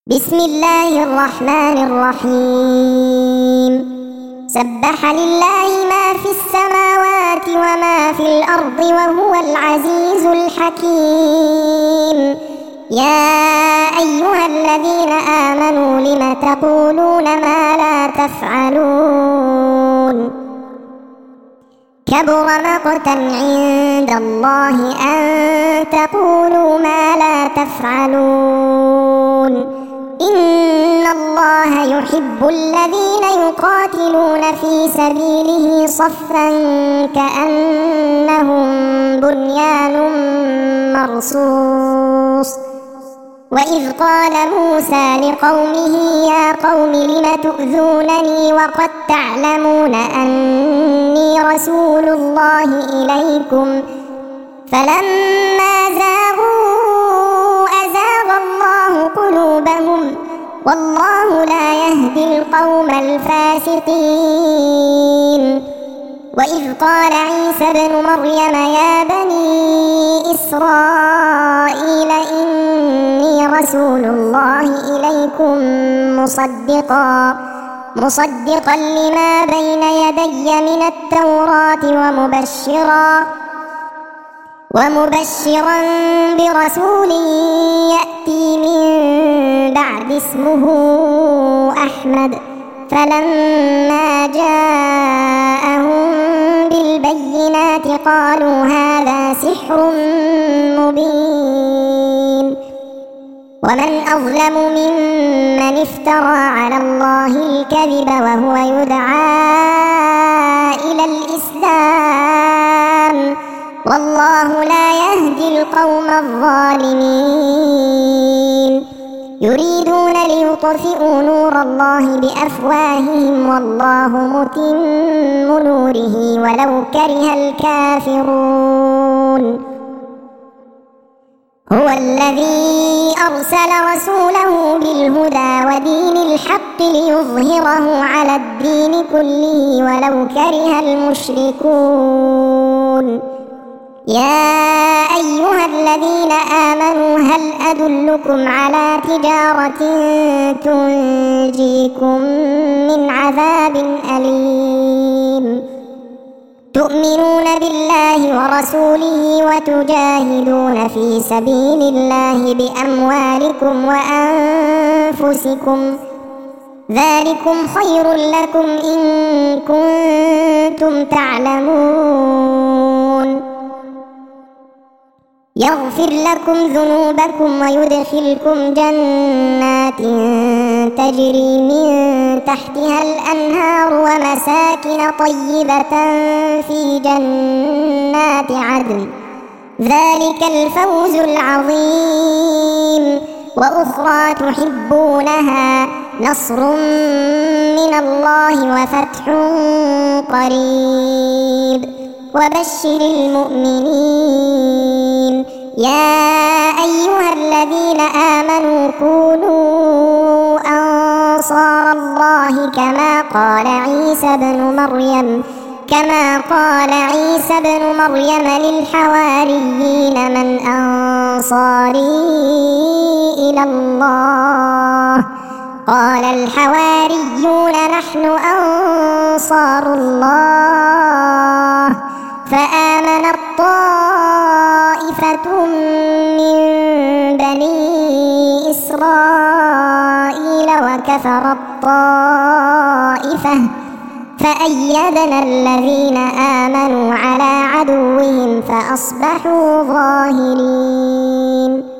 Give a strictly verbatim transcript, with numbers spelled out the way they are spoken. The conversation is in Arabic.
بسم الله الرحمن الرحيم سبح لله ما في السماوات وما في الأرض وهو العزيز الحكيم. يا أيها الذين آمنوا لم تقولون ما لا تفعلون كبر مقتا عند الله أن تقولوا ما لا تفعلون. إن الله يحب الذين يقاتلون في سبيله صفا كأنهم بنيان مرصوص. وإذ قال موسى لقومه يا قوم لم تؤذونني وقد تعلمون أني رسول الله إليكم فلما زاغوا أزاغ الله قلوبهم والله لا يهدي القوم الفاسقين. وإذ قال عيسى ابن مريم يا بني إسرائيل إني رسول الله إليكم مصدقا مصدقا لما بين يدي من التوراة ومبشرا ومبشرا برسول يأتي من بعد اسمه أحمد. فلما جاءهم بالبينات قالوا هذا سحر مبين. ومن أظلم ممن افترى على الله الكذب وهو يدعى إلى الإسلام والله لا يهدي القوم الظالمين. يريدون ليطفئوا نور الله بأفواههم والله متم نوره ولو كره الكافرون. هو الذي أرسل رسوله بالهدى ودين الحق ليظهره على الدين كله ولو كره المشركون. يا أيها الذين آمنوا هل أدلكم على تجارة تنجيكم من عذاب أليم تؤمنون بالله ورسوله وتجاهدون في سبيل الله بأموالكم وأنفسكم ذلكم خير لكم إن كنتم تعلمون. يغفر لكم ذنوبكم ويدخلكم جنات تجري من تحتها الأنهار ومساكن طيبة في جنات عدن ذلك الفوز العظيم. وأخرى تحبونها نصر من الله وفتح قريب وبشر المؤمنين. يا أيها الذين آمنوا كونوا أنصار الله كما قال عيسى ابن مريم كما قال عيسى ابن مريم للحواريين من أنصاري إلى الله قال الحواريون نحن أنصار الله. فآمنت طائفة من بني إسرائيل وكفرت طائفة فأيدنا الذين آمنوا على عدوهم فأصبحوا ظاهرين.